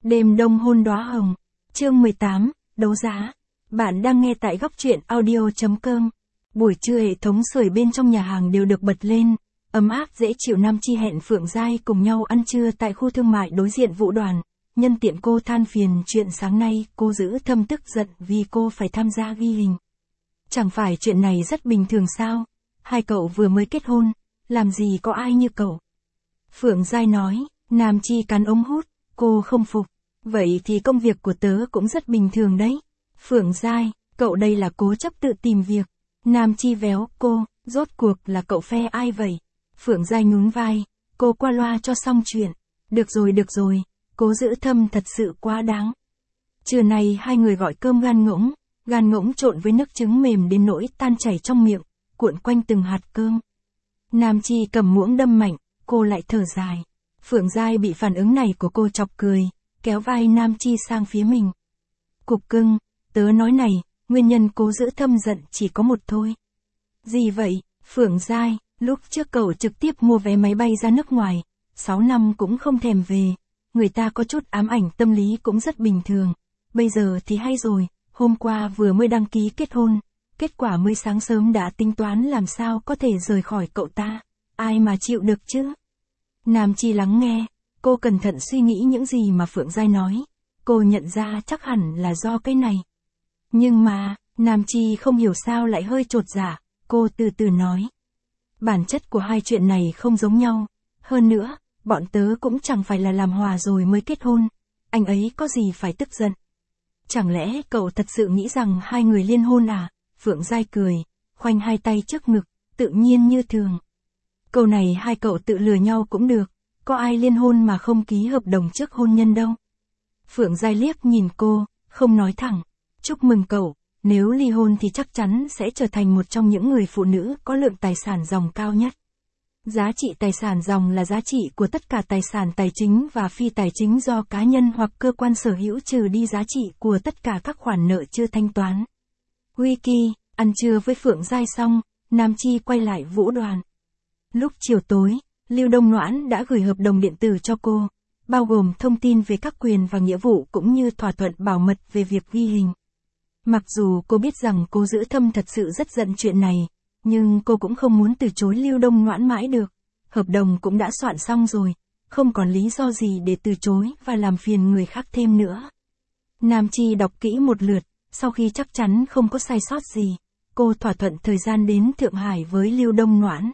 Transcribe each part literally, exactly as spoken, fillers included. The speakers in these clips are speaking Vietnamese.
Đêm đông hôn đóa hồng. Chương mười tám, đấu giá. Bạn đang nghe tại góc truyện audio.com. Buổi trưa hệ thống sưởi bên trong nhà hàng đều được bật lên, ấm áp dễ chịu. Nam Chi hẹn Phượng Giai cùng nhau ăn trưa tại khu thương mại đối diện Vũ Đoàn. Nhân tiện cô than phiền chuyện sáng nay cô Giữ Thâm tức giận vì cô phải tham gia ghi hình. Chẳng phải chuyện này rất bình thường sao? Hai cậu vừa mới kết hôn, làm gì có ai như cậu? Phượng Giai nói. Nam Chi cắn ống hút, cô không phục. Vậy thì công việc của tớ cũng rất bình thường đấy. Phượng Giai, cậu đây là cố chấp tự tìm việc. Nam Chi véo cô, rốt cuộc là cậu phe ai vậy? Phượng Giai nhún vai, cô qua loa cho xong chuyện. Được rồi được rồi, Cố Giữ Thâm thật sự quá đáng. Trưa nay hai người gọi cơm gan ngỗng, gan ngỗng trộn với nước trứng mềm đến nỗi tan chảy trong miệng, cuộn quanh từng hạt cơm. Nam Chi cầm muỗng đâm mạnh, cô lại thở dài. Phượng Giai bị phản ứng này của cô chọc cười, kéo vai Nam Chi sang phía mình. Cục cưng, tớ nói này, nguyên nhân Cố Giữ Thâm giận chỉ có một thôi. Gì vậy, Phượng Giai, lúc trước cậu trực tiếp mua vé máy bay ra nước ngoài, sáu năm cũng không thèm về, người ta có chút ám ảnh tâm lý cũng rất bình thường. Bây giờ thì hay rồi, hôm qua vừa mới đăng ký kết hôn, kết quả mới sáng sớm đã tính toán làm sao có thể rời khỏi cậu ta, ai mà chịu được chứ. Nam Chi lắng nghe, cô cẩn thận suy nghĩ những gì mà Phượng Giai nói, cô nhận ra chắc hẳn là do cái này. Nhưng mà, Nam Chi không hiểu sao lại hơi chột dạ, cô từ từ nói. Bản chất của hai chuyện này không giống nhau, hơn nữa, bọn tớ cũng chẳng phải là làm hòa rồi mới kết hôn, anh ấy có gì phải tức giận. Chẳng lẽ cậu thật sự nghĩ rằng hai người liên hôn à? Phượng Giai cười, khoanh hai tay trước ngực, tự nhiên như thường. Câu này hai cậu tự lừa nhau cũng được, có ai liên hôn mà không ký hợp đồng trước hôn nhân đâu. Phượng Giai liếc nhìn cô, không nói thẳng. Chúc mừng cậu, nếu ly hôn thì chắc chắn sẽ trở thành một trong những người phụ nữ có lượng tài sản ròng cao nhất. Giá trị tài sản ròng là giá trị của tất cả tài sản tài chính và phi tài chính do cá nhân hoặc cơ quan sở hữu trừ đi giá trị của tất cả các khoản nợ chưa thanh toán. Wiki, ăn trưa với Phượng Giai xong, Nam Chi quay lại Vũ Đoàn. Lúc chiều tối, Lưu Đông Noãn đã gửi hợp đồng điện tử cho cô, bao gồm thông tin về các quyền và nghĩa vụ cũng như thỏa thuận bảo mật về việc ghi hình. Mặc dù cô biết rằng Cố Giữ Thâm thật sự rất giận chuyện này, nhưng cô cũng không muốn từ chối Lưu Đông Noãn mãi được. Hợp đồng cũng đã soạn xong rồi, không còn lý do gì để từ chối và làm phiền người khác thêm nữa. Nam Chi đọc kỹ một lượt, sau khi chắc chắn không có sai sót gì, cô thỏa thuận thời gian đến Thượng Hải với Lưu Đông Noãn.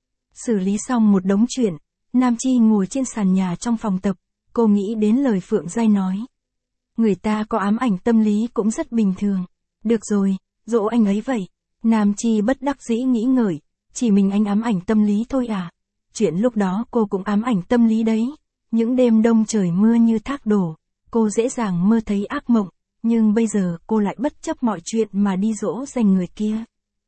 Xử lý xong một đống chuyện, Nam Chi ngồi trên sàn nhà trong phòng tập, cô nghĩ đến lời Phượng Giai nói. Người ta có ám ảnh tâm lý cũng rất bình thường. Được rồi, dỗ anh ấy vậy. Nam Chi bất đắc dĩ nghĩ ngợi, chỉ mình anh ám ảnh tâm lý thôi à? Chuyện lúc đó cô cũng ám ảnh tâm lý đấy. Những đêm đông trời mưa như thác đổ, cô dễ dàng mơ thấy ác mộng, nhưng bây giờ cô lại bất chấp mọi chuyện mà đi dỗ dành người kia.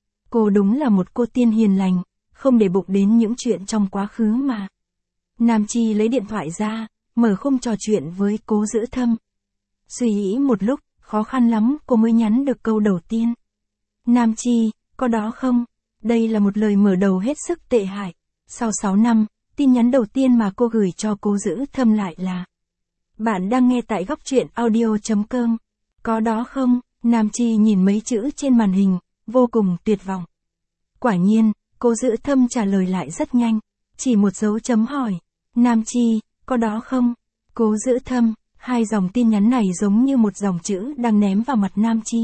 Cô đúng là một cô tiên hiền lành, không để bụng đến những chuyện trong quá khứ mà. Nam Chi lấy điện thoại ra, mở khung trò chuyện với Cố Giữ Thâm. Suy nghĩ một lúc, khó khăn lắm cô mới nhắn được câu đầu tiên. Nam Chi, có đó không? Đây là một lời mở đầu hết sức tệ hại. Sau sáu năm, tin nhắn đầu tiên mà cô gửi cho Cố Giữ Thâm lại là: Bạn đang nghe tại góc truyện audio.com. Có đó không? Nam Chi nhìn mấy chữ trên màn hình, vô cùng tuyệt vọng. Quả nhiên, Cố Giữ Thâm trả lời lại rất nhanh, chỉ một dấu chấm hỏi. Nam Chi, có đó không? Cố Giữ Thâm, hai dòng tin nhắn này giống như một dòng chữ đang ném vào mặt Nam Chi.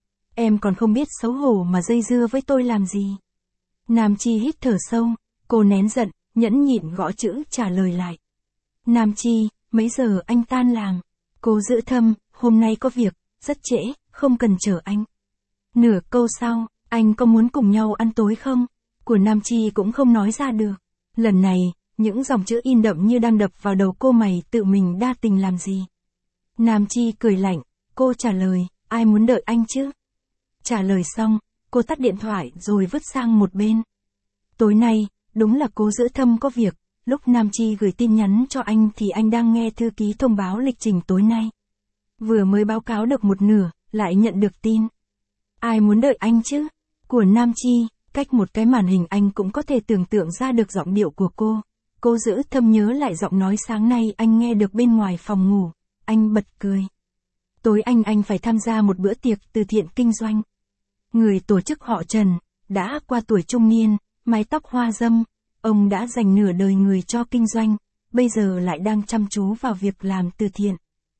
Em còn không biết xấu hổ mà dây dưa với tôi làm gì? Nam Chi hít thở sâu, cô nén giận, nhẫn nhịn gõ chữ trả lời lại. Nam Chi, mấy giờ anh tan làm? Cố Giữ Thâm, hôm nay có việc, rất trễ, không cần chờ anh. Nửa câu sau, anh có muốn cùng nhau ăn tối không? Của Nam Chi cũng không nói ra được. Lần này, những dòng chữ in đậm như đang đập vào đầu cô, mày tự mình đa tình làm gì? Nam Chi cười lạnh, cô trả lời, ai muốn đợi anh chứ? Trả lời xong, cô tắt điện thoại rồi vứt sang một bên. Tối nay, đúng là Cố Giữ Thâm có việc, lúc Nam Chi gửi tin nhắn cho anh thì anh đang nghe thư ký thông báo lịch trình tối nay. Vừa mới báo cáo được một nửa, lại nhận được tin. Ai muốn đợi anh chứ? Của Nam Chi, cách một cái màn hình anh cũng có thể tưởng tượng ra được giọng điệu của cô. Cố Giữ Thâm nhớ lại giọng nói sáng nay anh nghe được bên ngoài phòng ngủ. anh bật cười. Tối anh anh phải tham gia một bữa tiệc từ thiện kinh doanh. Người tổ chức họ Trần, đã qua tuổi trung niên, mái tóc hoa râm, ông đã dành nửa đời người cho kinh doanh, bây giờ lại đang chăm chú vào việc làm từ thiện.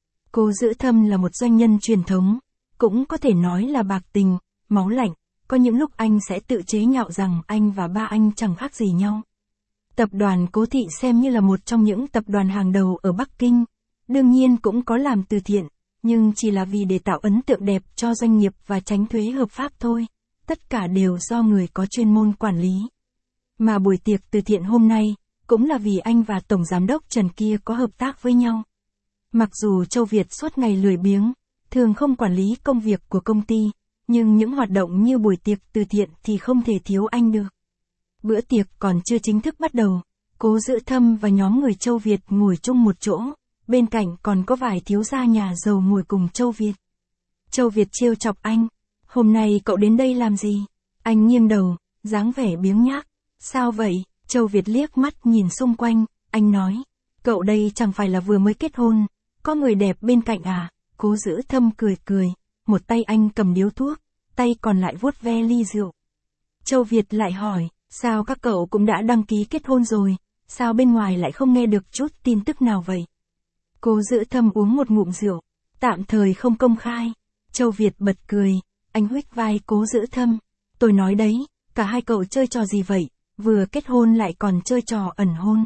Cô Dữ Thâm là một doanh nhân truyền thống, cũng có thể nói là bạc tình, máu lạnh, có những lúc anh sẽ tự chế nhạo rằng anh và ba anh chẳng khác gì nhau. Tập đoàn Cố Thị xem như là một trong những tập đoàn hàng đầu ở Bắc Kinh, đương nhiên cũng có làm từ thiện, nhưng chỉ là vì để tạo ấn tượng đẹp cho doanh nghiệp và tránh thuế hợp pháp thôi, tất cả đều do người có chuyên môn quản lý. Mà buổi tiệc từ thiện hôm nay, cũng là vì anh và Tổng Giám đốc Trần kia có hợp tác với nhau. Mặc dù Châu Việt suốt ngày lười biếng, thường không quản lý công việc của công ty, nhưng những hoạt động như buổi tiệc từ thiện thì không thể thiếu anh được. Bữa tiệc còn chưa chính thức bắt đầu, Cố Dữ Thâm và nhóm người Châu Việt ngồi chung một chỗ, bên cạnh còn có vài thiếu gia nhà giàu ngồi cùng Châu Việt. Châu Việt trêu chọc anh, hôm nay cậu đến đây làm gì? Anh nghiêng đầu, dáng vẻ biếng nhác. Sao vậy? Châu Việt liếc mắt nhìn xung quanh, anh nói, cậu đây chẳng phải là vừa mới kết hôn, có người đẹp bên cạnh à? Cố Dữ Thâm cười cười, một tay anh cầm điếu thuốc, tay còn lại vuốt ve ly rượu. Châu Việt lại hỏi, sao các cậu cũng đã đăng ký kết hôn rồi, sao bên ngoài lại không nghe được chút tin tức nào vậy? Cố Dữ Thâm uống một ngụm rượu, tạm thời không công khai. Châu Việt bật cười, anh huých vai Cố Dữ Thâm, tôi nói đấy, cả hai cậu chơi trò gì vậy, vừa kết hôn lại còn chơi trò ẩn hôn.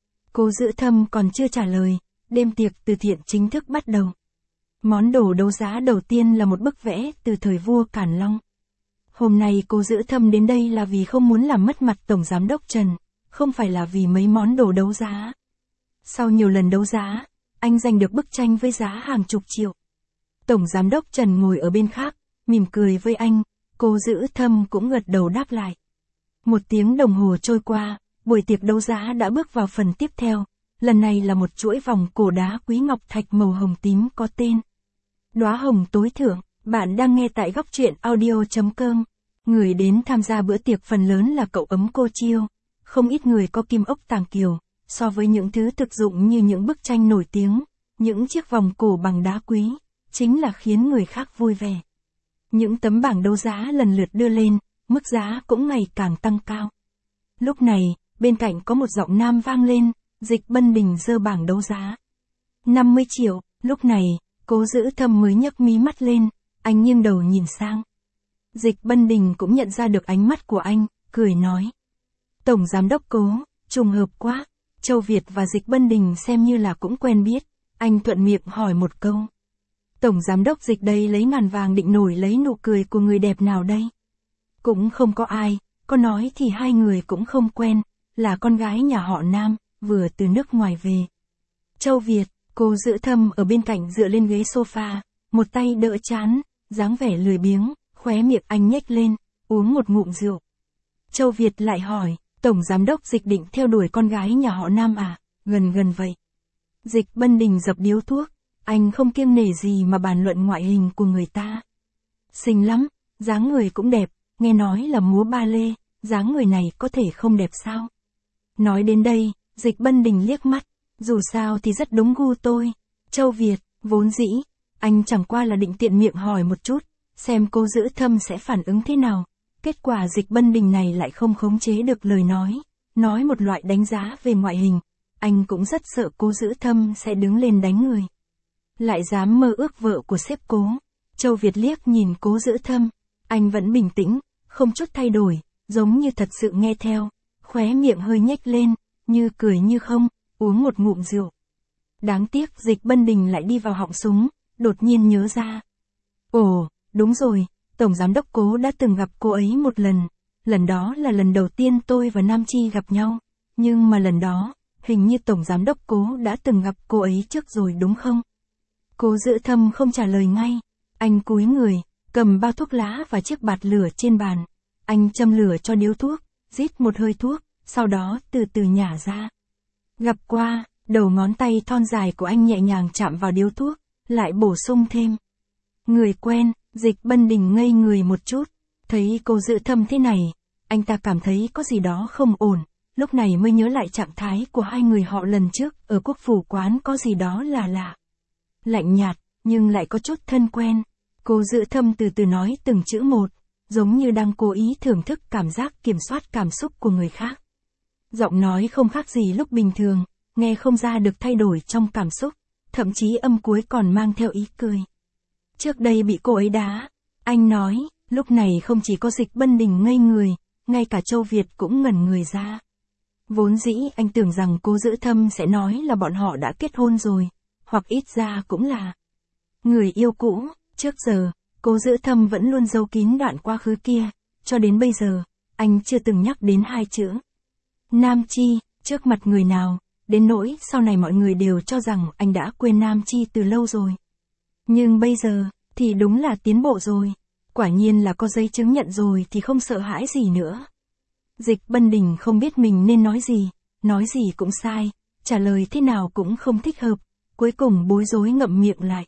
Cố Dữ Thâm còn chưa trả lời, đêm tiệc từ thiện chính thức bắt đầu. Món đồ đấu giá đầu tiên là một bức vẽ từ thời vua Càn Long. Hôm nay Cố Dữ Thâm đến đây là vì không muốn làm mất mặt Tổng Giám đốc Trần, không phải là vì mấy món đồ đấu giá. Sau nhiều lần đấu giá, anh giành được bức tranh với giá hàng chục triệu. Tổng Giám đốc Trần ngồi ở bên khác, mỉm cười với anh, Cố Dữ Thâm cũng gật đầu đáp lại. Một tiếng đồng hồ trôi qua, buổi tiệc đấu giá đã bước vào phần tiếp theo, lần này là một chuỗi vòng cổ đá quý ngọc thạch màu hồng tím có tên Đóa hồng tối thượng. Bạn đang nghe tại góc truyện audio chấm com. Người đến tham gia bữa tiệc phần lớn là cậu ấm cô Chiêu, không ít người có kim ốc tàng kiều, so với những thứ thực dụng như những bức tranh nổi tiếng, những chiếc vòng cổ bằng đá quý, chính là khiến người khác vui vẻ. Những tấm bảng đấu giá lần lượt đưa lên, mức giá cũng ngày càng tăng cao. Lúc này, bên cạnh có một giọng nam vang lên, Dịch Bân Đình giơ bảng đấu giá. năm mươi triệu, lúc này, Cố Dữ Thâm mới nhấc mí mắt lên, anh nghiêng đầu nhìn sang. Dịch Bân Đình cũng nhận ra được ánh mắt của anh, cười nói. Tổng Giám đốc Cố, trùng hợp quá. Châu Việt và Dịch Bân Đình xem như là cũng quen biết, anh thuận miệng hỏi một câu. Tổng Giám đốc Dịch đây lấy ngàn vàng định nổi lấy nụ cười của người đẹp nào đây? Cũng không có ai, có nói thì hai người cũng không quen, là con gái nhà họ Nam, vừa từ nước ngoài về. Châu Việt, Cố Dữ Thâm ở bên cạnh dựa lên ghế sofa, một tay đỡ trán, dáng vẻ lười biếng, khóe miệng anh nhếch lên, uống một ngụm rượu. Châu Việt lại hỏi, Tổng Giám đốc Dịch định theo đuổi con gái nhà họ Nam à? Gần gần vậy. Dịch Bân Đình dập điếu thuốc, anh không kiêng nể gì mà bàn luận ngoại hình của người ta. Xinh lắm, dáng người cũng đẹp, nghe nói là múa ba lê, dáng người này có thể không đẹp sao? Nói đến đây, Dịch Bân Đình liếc mắt, dù sao thì rất đúng gu tôi. Châu Việt, vốn dĩ, anh chẳng qua là định tiện miệng hỏi một chút, xem Cố Dữ Thâm sẽ phản ứng thế nào. Kết quả Dịch Bân Đình này lại không khống chế được lời nói, nói một loại đánh giá về ngoại hình, anh cũng rất sợ Cố Dữ Thâm sẽ đứng lên đánh người. Lại dám mơ ước vợ của sếp Cố. Châu Việt liếc nhìn Cố Dữ Thâm, anh vẫn bình tĩnh, không chút thay đổi, giống như thật sự nghe theo, khóe miệng hơi nhếch lên, như cười như không, uống một ngụm rượu. Đáng tiếc Dịch Bân Đình lại đi vào họng súng, đột nhiên nhớ ra. Ồ, đúng rồi, Tổng Giám đốc Cố đã từng gặp cô ấy một lần, lần đó là lần đầu tiên tôi và Nam Chi gặp nhau, nhưng mà lần đó, hình như Tổng Giám đốc Cố đã từng gặp cô ấy trước rồi đúng không? Cố Dữ Thâm không trả lời ngay, anh cúi người, cầm bao thuốc lá và chiếc bạt lửa trên bàn, anh châm lửa cho điếu thuốc, rít một hơi thuốc, sau đó từ từ nhả ra. Gặp qua, đầu ngón tay thon dài của anh nhẹ nhàng chạm vào điếu thuốc, lại bổ sung thêm. Người quen. Dịch Bân Đình ngây người một chút, thấy Cố Dữ Thâm thế này, anh ta cảm thấy có gì đó không ổn, lúc này mới nhớ lại trạng thái của hai người họ lần trước ở Quốc Phủ Quán có gì đó là lạ. lạnh nhạt, nhưng lại có chút thân quen. Cố Giữ Thâm từ từ nói từng chữ một, giống như đang cố ý thưởng thức cảm giác kiểm soát cảm xúc của người khác. Giọng nói không khác gì lúc bình thường, nghe không ra được thay đổi trong cảm xúc, thậm chí âm cuối còn mang theo ý cười. Trước đây bị cô ấy đá, anh nói, lúc này không chỉ có Dịch Bân Đình ngây người, ngay cả Châu Việt cũng ngẩn người ra. Vốn dĩ anh tưởng rằng Cố Giữ Thâm sẽ nói là bọn họ đã kết hôn rồi, hoặc ít ra cũng là người yêu cũ. Trước giờ, Cố Giữ Thâm vẫn luôn giấu kín đoạn quá khứ kia, cho đến bây giờ, anh chưa từng nhắc đến hai chữ Nam Chi, trước mặt người nào, đến nỗi sau này mọi người đều cho rằng anh đã quên Nam Chi từ lâu rồi. Nhưng bây giờ, thì đúng là tiến bộ rồi, quả nhiên là có giấy chứng nhận rồi thì không sợ hãi gì nữa. Dịch Bân Đình không biết mình nên nói gì, nói gì cũng sai, trả lời thế nào cũng không thích hợp, cuối cùng bối rối ngậm miệng lại.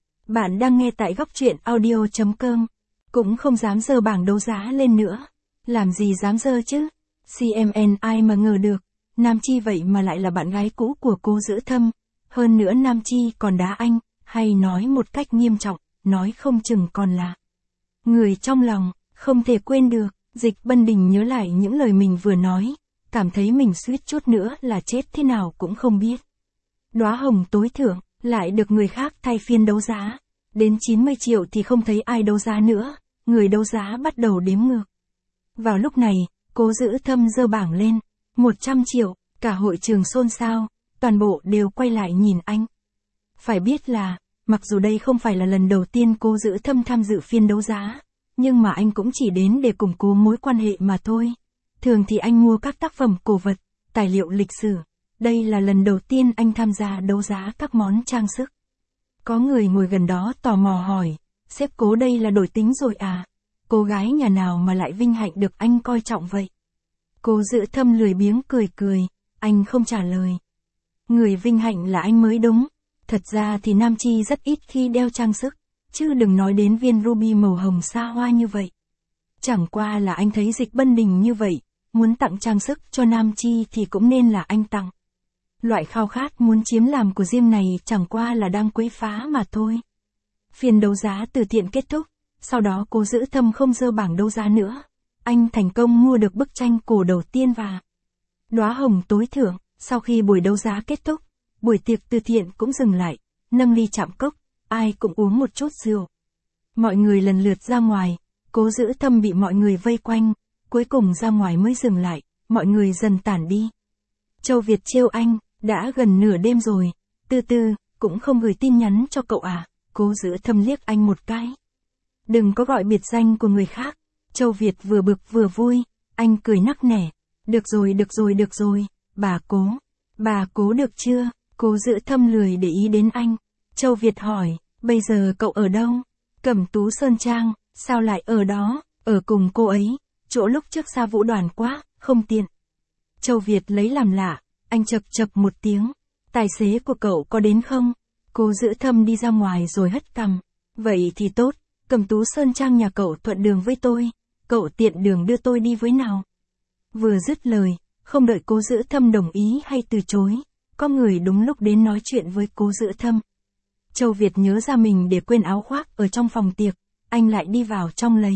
Bạn đang nghe tại góc truyện audio chấm com, cũng không dám giơ bảng đấu giá lên nữa, làm gì dám giơ chứ, xê em en ai mà ngờ được, Nam Chi vậy mà lại là bạn gái cũ của Cố Giữ Thâm, hơn nữa Nam Chi còn đá anh, hay nói một cách nghiêm trọng, nói không chừng còn là người trong lòng, không thể quên được. Dịch Bân Đình nhớ lại những lời mình vừa nói, cảm thấy mình suýt chút nữa là chết thế nào cũng không biết. Đóa hồng tối thượng, lại được người khác thay phiên đấu giá. Đến chín mươi triệu thì không thấy ai đấu giá nữa, người đấu giá bắt đầu đếm ngược. Vào lúc này, Cố Giữ Thâm giơ bảng lên, một trăm triệu, cả hội trường xôn xao, toàn bộ đều quay lại nhìn anh. Phải biết là, mặc dù đây không phải là lần đầu tiên Cố Giữ Thâm tham dự phiên đấu giá, nhưng mà anh cũng chỉ đến để củng cố mối quan hệ mà thôi. Thường thì anh mua các tác phẩm cổ vật, tài liệu lịch sử. Đây là lần đầu tiên anh tham gia đấu giá các món trang sức. Có người ngồi gần đó tò mò hỏi, sếp Cố đây là đổi tính rồi à? Cô gái nhà nào mà lại vinh hạnh được anh coi trọng vậy? Cố Giữ Thâm lười biếng cười cười, anh không trả lời. Người vinh hạnh là anh mới đúng. Thật ra thì Nam Chi rất ít khi đeo trang sức, chứ đừng nói đến viên ruby màu hồng xa hoa như vậy. Chẳng qua là anh thấy Dịch Bân Đình như vậy, muốn tặng trang sức cho Nam Chi thì cũng nên là anh tặng. Loại khao khát muốn chiếm làm của riêng này chẳng qua là đang quấy phá mà thôi. Phiên đấu giá từ thiện kết thúc, sau đó Cố Giữ Thâm không giơ bảng đấu giá nữa. Anh thành công mua được bức tranh cổ đầu tiên và đóa hồng tối thượng. Sau khi buổi đấu giá kết thúc, buổi tiệc từ thiện cũng dừng lại, nâng ly chạm cốc, ai cũng uống một chút rượu. Mọi người lần lượt ra ngoài, Cố Giữ Thâm bị mọi người vây quanh, cuối cùng ra ngoài mới dừng lại, mọi người dần tản đi. Châu Việt trêu anh, đã gần nửa đêm rồi, từ từ, cũng không gửi tin nhắn cho cậu à? Cố Giữ Thâm liếc anh một cái. Đừng có gọi biệt danh của người khác. Châu Việt vừa bực vừa vui, anh cười nắc nẻ. Được rồi được rồi được rồi, bà Cố. Bà Cố được chưa? Cố Giữ Thâm lười để ý đến anh. Châu Việt hỏi, bây giờ cậu ở đâu? Cẩm Tú Sơn Trang, sao lại ở đó? Ở cùng cô ấy, chỗ lúc trước xa Vũ Đoàn quá, không tiện. Châu Việt lấy làm lạ, anh chập chập một tiếng. Tài xế của cậu có đến không? Cố Giữ Thâm đi ra ngoài rồi hất cằm. Vậy thì tốt, Cẩm Tú Sơn Trang nhà cậu thuận đường với tôi, cậu tiện đường đưa tôi đi với nào. Vừa dứt lời, không đợi Cố Giữ Thâm đồng ý hay từ chối, có người đúng lúc đến nói chuyện với Cố Giữ Thâm. Châu Việt nhớ ra mình để quên áo khoác ở trong phòng tiệc, anh lại đi vào trong lấy.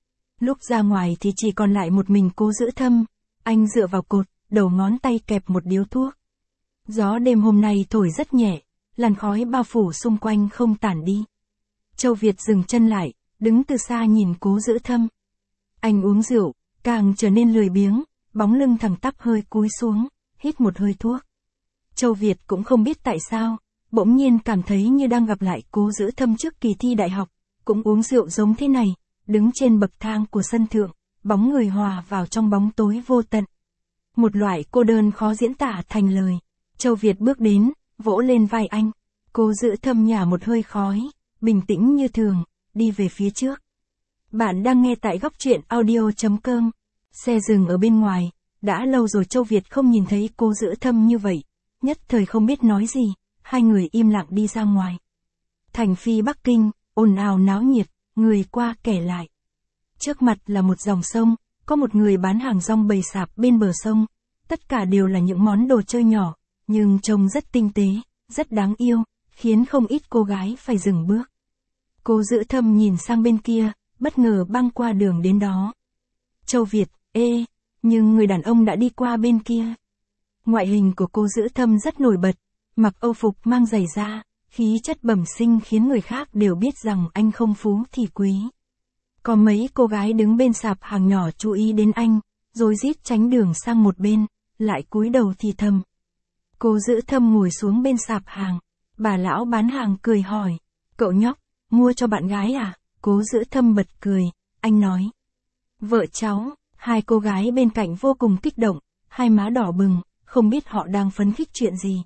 Lúc ra ngoài thì chỉ còn lại một mình Cố Giữ Thâm, anh dựa vào cột, đầu ngón tay kẹp một điếu thuốc. Gió đêm hôm nay thổi rất nhẹ, làn khói bao phủ xung quanh không tản đi. Châu Việt dừng chân lại, đứng từ xa nhìn Cố Giữ Thâm. Anh uống rượu, càng trở nên lười biếng, bóng lưng thẳng tắp hơi cúi xuống, hít một hơi thuốc. Châu Việt cũng không biết tại sao, bỗng nhiên cảm thấy như đang gặp lại Cố Giữ Thâm trước kỳ thi đại học, cũng uống rượu giống thế này, đứng trên bậc thang của sân thượng, bóng người hòa vào trong bóng tối vô tận. Một loại cô đơn khó diễn tả thành lời. Châu Việt bước đến, vỗ lên vai anh. Cố Giữ Thâm nhả một hơi khói, bình tĩnh như thường, đi về phía trước. Bạn đang nghe tại góc truyện audio chấm com. Xe dừng ở bên ngoài, đã lâu rồi Châu Việt không nhìn thấy Cố Giữ Thâm như vậy, nhất thời không biết nói gì, hai người im lặng đi ra ngoài. Thành phi Bắc Kinh, ồn ào náo nhiệt, người qua kẻ lại. Trước mặt là một dòng sông, có một người bán hàng rong bày sạp bên bờ sông, tất cả đều là những món đồ chơi nhỏ, nhưng trông rất tinh tế, rất đáng yêu, khiến không ít cô gái phải dừng bước. Cố Giữ Thâm nhìn sang bên kia, bất ngờ băng qua đường đến đó. Châu Việt, ê, nhưng người đàn ông đã đi qua bên kia. Ngoại hình của Cố Giữ Thâm rất nổi bật, mặc âu phục mang giày da, khí chất bẩm sinh khiến người khác đều biết rằng anh không phú thì quý. Có mấy cô gái đứng bên sạp hàng nhỏ chú ý đến anh, rồi rít tránh đường sang một bên, lại cúi đầu thì thầm. Cố Giữ Thâm ngồi xuống bên sạp hàng, bà lão bán hàng cười hỏi, cậu nhóc, mua cho bạn gái à? Cố Giữ Thâm bật cười, anh nói. Vợ cháu, hai cô gái bên cạnh vô cùng kích động, hai má đỏ bừng, không biết họ đang phấn khích chuyện gì.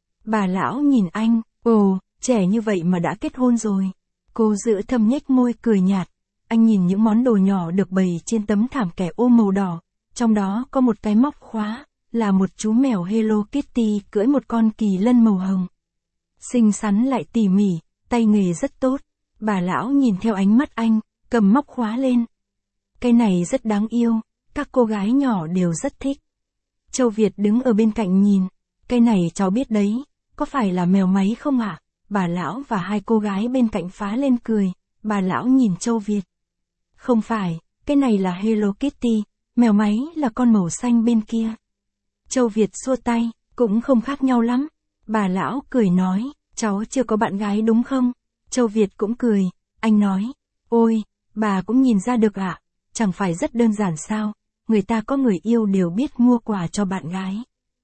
Bà lão nhìn anh, ồ, trẻ như vậy mà đã kết hôn rồi. Cố Giữ Thâm nhếch môi cười nhạt, anh nhìn những món đồ nhỏ được bày trên tấm thảm kẻ ô màu đỏ, trong đó có một cái móc khóa, là một chú mèo Hello Kitty cưỡi một con kỳ lân màu hồng. Xinh xắn lại tỉ mỉ, tay nghề rất tốt. Bà lão nhìn theo ánh mắt anh, cầm móc khóa lên. Cái này rất đáng yêu, các cô gái nhỏ đều rất thích. Châu Việt đứng ở bên cạnh nhìn, cái này cháu biết đấy, có phải là mèo máy không ạ? À? Bà lão và hai cô gái bên cạnh phá lên cười, bà lão nhìn Châu Việt. Không phải, cái này là Hello Kitty, mèo máy là con màu xanh bên kia. Châu Việt xua tay, cũng không khác nhau lắm. Bà lão cười nói, cháu chưa có bạn gái đúng không? Châu Việt cũng cười, anh nói, ôi, bà cũng nhìn ra được ạ, à? Chẳng phải rất đơn giản sao, người ta có người yêu đều biết mua quà cho bạn gái.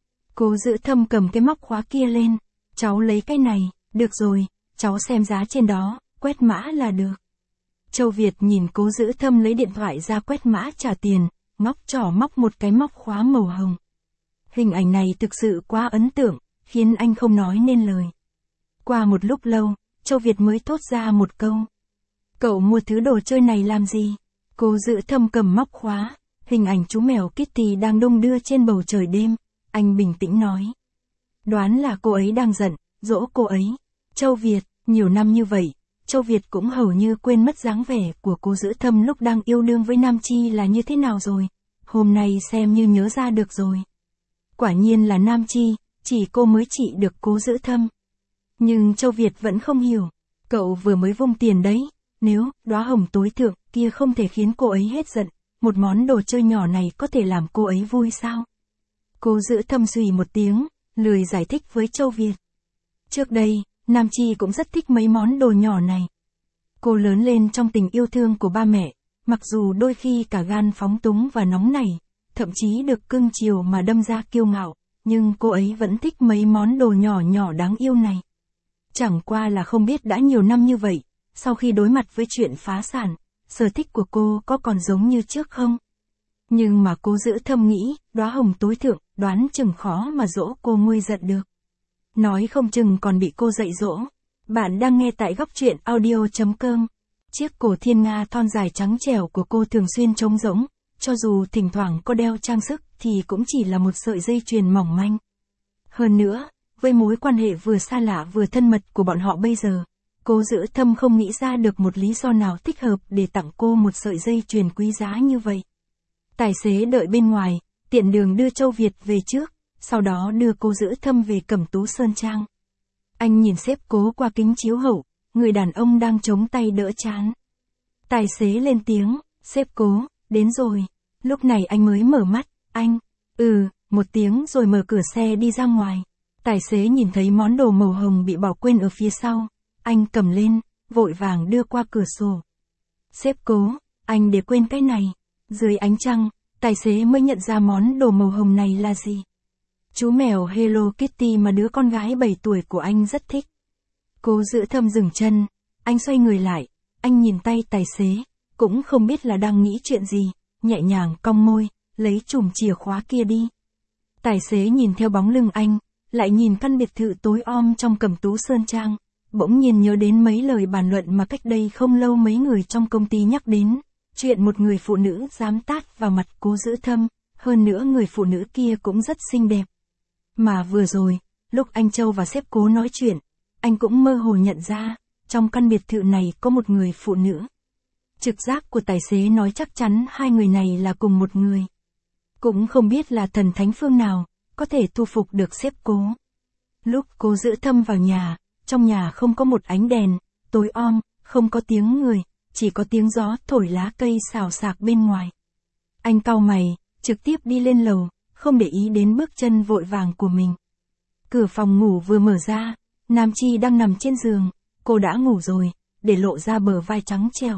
Cố Giữ Thâm cầm cái móc khóa kia lên, cháu lấy cái này, được rồi, cháu xem giá trên đó, quét mã là được. Châu Việt nhìn Cố Giữ Thâm lấy điện thoại ra quét mã trả tiền, ngóc trỏ móc một cái móc khóa màu hồng. Hình ảnh này thực sự quá ấn tượng, khiến anh không nói nên lời. Qua một lúc lâu, Châu Việt mới thốt ra một câu. Cậu mua thứ đồ chơi này làm gì? Cố Giữ Thâm cầm móc khóa, hình ảnh chú mèo Kitty đang đung đưa trên bầu trời đêm, anh bình tĩnh nói. Đoán là cô ấy đang giận, dỗ cô ấy. Châu Việt, nhiều năm như vậy, Châu Việt cũng hầu như quên mất dáng vẻ của Cố Giữ Thâm lúc đang yêu đương với Nam Chi là như thế nào rồi. Hôm nay xem như nhớ ra được rồi. Quả nhiên là Nam Chi, chỉ cô mới trị được Cố Giữ Thâm. Nhưng Châu Việt vẫn không hiểu, cậu vừa mới vung tiền đấy, nếu đóa hồng tối thượng kia không thể khiến cô ấy hết giận, một món đồ chơi nhỏ này có thể làm cô ấy vui sao? Cố Giữ Thâm xùy một tiếng, lười giải thích với Châu Việt. Trước đây, Nam Chi cũng rất thích mấy món đồ nhỏ này. Cô lớn lên trong tình yêu thương của ba mẹ, mặc dù đôi khi cả gan phóng túng và nóng nảy, thậm chí được cưng chiều mà đâm ra kiêu ngạo, nhưng cô ấy vẫn thích mấy món đồ nhỏ nhỏ đáng yêu này. Chẳng qua là không biết đã nhiều năm như vậy, sau khi đối mặt với chuyện phá sản, sở thích của cô có còn giống như trước không? Nhưng mà Cố Giữ Thâm nghĩ, đóa hồng tối thượng, đoán chừng khó mà dỗ cô nguôi giận được. Nói không chừng còn bị cô dạy dỗ. Bạn đang nghe tại góc truyện audio chấm com. Chiếc cổ thiên nga thon dài trắng trẻo của cô thường xuyên trống rỗng, cho dù thỉnh thoảng có đeo trang sức thì cũng chỉ là một sợi dây chuyền mỏng manh. Hơn nữa, với mối quan hệ vừa xa lạ vừa thân mật của bọn họ bây giờ, Cố Giữ Thâm không nghĩ ra được một lý do nào thích hợp để tặng cô một sợi dây chuyền quý giá như vậy. Tài xế đợi bên ngoài, tiện đường đưa Châu Việt về trước, sau đó đưa Cố Giữ Thâm về Cẩm Tú Sơn Trang. Anh nhìn sếp Cố qua kính chiếu hậu, người đàn ông đang chống tay đỡ trán. Tài xế lên tiếng, sếp Cố, đến rồi. Lúc này anh mới mở mắt, anh, ừ, một tiếng rồi mở cửa xe đi ra ngoài. Tài xế nhìn thấy món đồ màu hồng bị bỏ quên ở phía sau, anh cầm lên, vội vàng đưa qua cửa sổ. Sếp Cố, anh để quên cái này. Dưới ánh trăng, tài xế mới nhận ra món đồ màu hồng này là gì. Chú mèo Hello Kitty mà đứa con gái bảy tuổi của anh rất thích. Cố Giữ Thâm dừng chân, anh xoay người lại, anh nhìn tay tài xế, cũng không biết là đang nghĩ chuyện gì, nhẹ nhàng cong môi, lấy chùm chìa khóa kia đi. Tài xế nhìn theo bóng lưng anh, lại nhìn căn biệt thự tối om trong Cẩm Tú Sơn Trang, bỗng nhiên nhớ đến mấy lời bàn luận mà cách đây không lâu mấy người trong công ty nhắc đến, chuyện một người phụ nữ dám tát vào mặt Cố Giữ Thâm, hơn nữa người phụ nữ kia cũng rất xinh đẹp. Mà vừa rồi, lúc anh Châu và sếp Cố nói chuyện, anh cũng mơ hồ nhận ra, trong căn biệt thự này có một người phụ nữ. Trực giác của tài xế nói chắc chắn hai người này là cùng một người. Cũng không biết là thần thánh phương nào, có thể thu phục được sếp Cố. Lúc Cố Giữ Thâm vào nhà, trong nhà không có một ánh đèn, tối om, không có tiếng người, chỉ có tiếng gió thổi lá cây xào xạc bên ngoài. Anh cau mày, trực tiếp đi lên lầu, không để ý đến bước chân vội vàng của mình. Cửa phòng ngủ vừa mở ra, Nam Chi đang nằm trên giường, cô đã ngủ rồi, để lộ ra bờ vai trắng trẻo.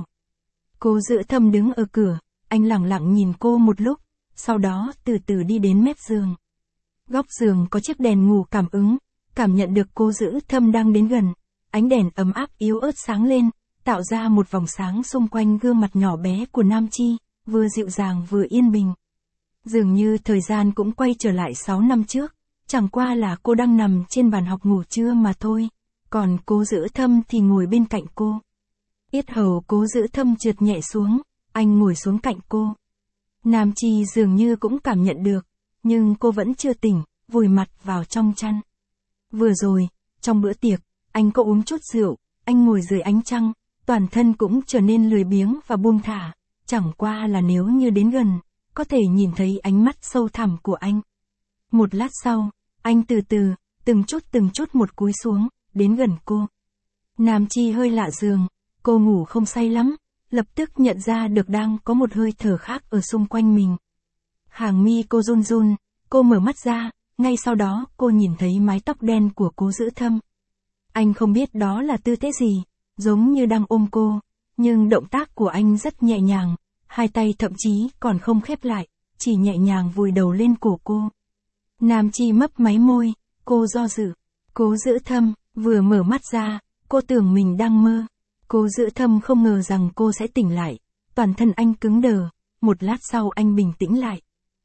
Cố Giữ Thâm đứng ở cửa, anh lẳng lặng nhìn cô một lúc, sau đó từ từ đi đến mép giường. Góc giường có chiếc đèn ngủ cảm ứng, cảm nhận được Cố Giữ Thâm đang đến gần, ánh đèn ấm áp yếu ớt sáng lên, tạo ra một vòng sáng xung quanh gương mặt nhỏ bé của Nam Chi, vừa dịu dàng vừa yên bình. Dường như thời gian cũng quay trở lại sáu năm trước, chẳng qua là cô đang nằm trên bàn học ngủ trưa mà thôi, còn Cố Giữ Thâm thì ngồi bên cạnh cô. Yết hầu Cố Giữ Thâm trượt nhẹ xuống, anh ngồi xuống cạnh cô. Nam Chi dường như cũng cảm nhận được, nhưng cô vẫn chưa tỉnh, vùi mặt vào trong chăn. Vừa rồi, trong bữa tiệc, anh có uống chút rượu, anh ngồi dưới ánh trăng, toàn thân cũng trở nên lười biếng và buông thả, chẳng qua là nếu như đến gần, có thể nhìn thấy ánh mắt sâu thẳm của anh. Một lát sau, anh từ từ, từng chút từng chút một cúi xuống, đến gần cô. Nam Chi hơi lạ giường, cô ngủ không say lắm, lập tức nhận ra được đang có một hơi thở khác ở xung quanh mình. Hàng mi cô run run, cô mở mắt ra, ngay sau đó cô nhìn thấy mái tóc đen của Cố Giữ Thâm. Anh không biết đó là tư thế gì, giống như đang ôm cô, nhưng động tác của anh rất nhẹ nhàng, hai tay thậm chí còn không khép lại, chỉ nhẹ nhàng vùi đầu lên cổ cô. Nam Chi mấp máy môi, cô do dự. Cố Giữ Thâm vừa mở mắt ra, cô tưởng mình đang mơ. Cố Giữ Thâm không ngờ rằng cô sẽ tỉnh lại, toàn thân anh cứng đờ, một lát sau anh bình tĩnh lại.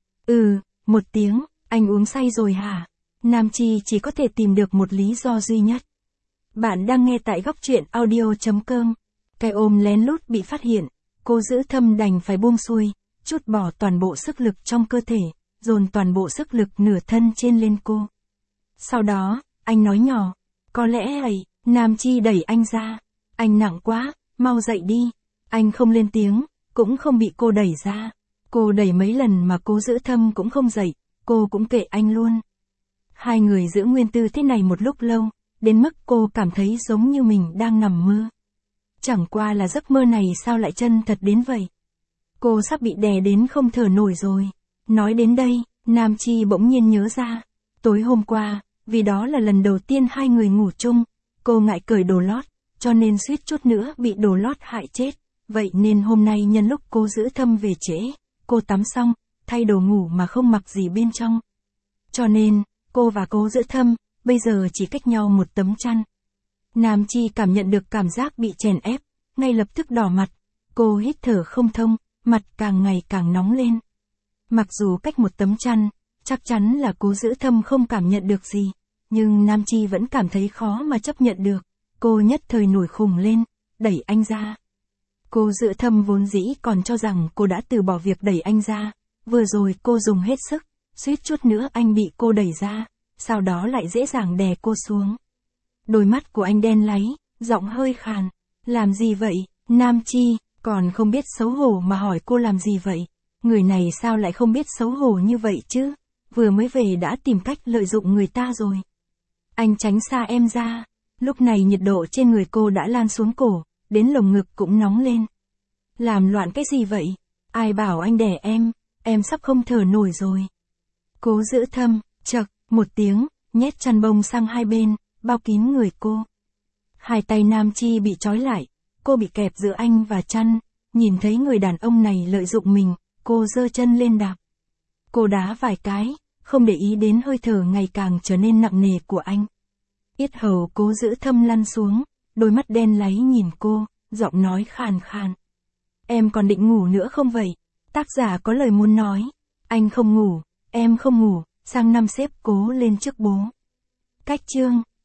Ừ, một tiếng, anh uống say rồi hả? Nam Chi chỉ có thể tìm được một lý do duy nhất. Bạn đang nghe tại góc truyện audio chấm com. Cái ôm lén lút bị phát hiện, Cố Giữ Thâm đành phải buông xuôi, trút bỏ toàn bộ sức lực trong cơ thể, dồn toàn bộ sức lực nửa thân trên lên cô. Sau đó, anh nói nhỏ, có lẽ ấy, Nam Chi đẩy anh ra. Anh nặng quá, mau dậy đi. Anh không lên tiếng, cũng không bị cô đẩy ra. Cô đẩy mấy lần mà Cố Giữ Thâm cũng không dậy, cô cũng kệ anh luôn. Hai người giữ nguyên tư thế này một lúc lâu, đến mức cô cảm thấy giống như mình đang nằm mơ. Chẳng qua là giấc mơ này sao lại chân thật đến vậy. Cô sắp bị đè đến không thở nổi rồi. Nói đến đây, Nam Chi bỗng nhiên nhớ ra. Tối hôm qua, vì đó là lần đầu tiên hai người ngủ chung, cô ngại cởi đồ lót, cho nên suýt chút nữa bị đồ lót hại chết. Vậy nên hôm nay nhân lúc Cố Giữ Thâm về trễ, cô tắm xong, thay đồ ngủ mà không mặc gì bên trong. Cho nên, cô và Cố Giữ Thâm, bây giờ chỉ cách nhau một tấm chăn. Nam Chi cảm nhận được cảm giác bị chèn ép, ngay lập tức đỏ mặt. Cô hít thở không thông, mặt càng ngày càng nóng lên. Mặc dù cách một tấm chăn, chắc chắn là Cố Giữ Thâm không cảm nhận được gì, nhưng Nam Chi vẫn cảm thấy khó mà chấp nhận được. Cô nhất thời nổi khùng lên, đẩy anh ra. Cố Giữ Thâm vốn dĩ còn cho rằng cô đã từ bỏ việc đẩy anh ra, vừa rồi cô dùng hết sức, suýt chút nữa anh bị cô đẩy ra, sau đó lại dễ dàng đè cô xuống. Đôi mắt của anh đen láy, giọng hơi khàn, làm gì vậy, Nam Chi, còn không biết xấu hổ mà hỏi cô làm gì vậy, người này sao lại không biết xấu hổ như vậy chứ, vừa mới về đã tìm cách lợi dụng người ta rồi. Anh tránh xa em ra. Lúc này nhiệt độ trên người cô đã lan xuống cổ, đến lồng ngực cũng nóng lên. Làm loạn cái gì vậy? Ai bảo anh đè em, em sắp không thở nổi rồi. Cố Giữ Thâm, chậc, một tiếng, nhét chăn bông sang hai bên, bao kín người cô. Hai tay Nam Chi bị trói lại, cô bị kẹp giữa anh và chăn, nhìn thấy người đàn ông này lợi dụng mình, cô giơ chân lên đạp. Cô đá vài cái, không để ý đến hơi thở ngày càng trở nên nặng nề của anh. Yết hầu Cố Giữ Thâm lăn xuống, đôi mắt đen láy nhìn cô, giọng nói khàn khàn. Em còn định ngủ nữa không vậy? Tác giả có lời muốn nói. Anh không ngủ, em không ngủ, sang năm xếp Cố lên trước bố. Cách chương.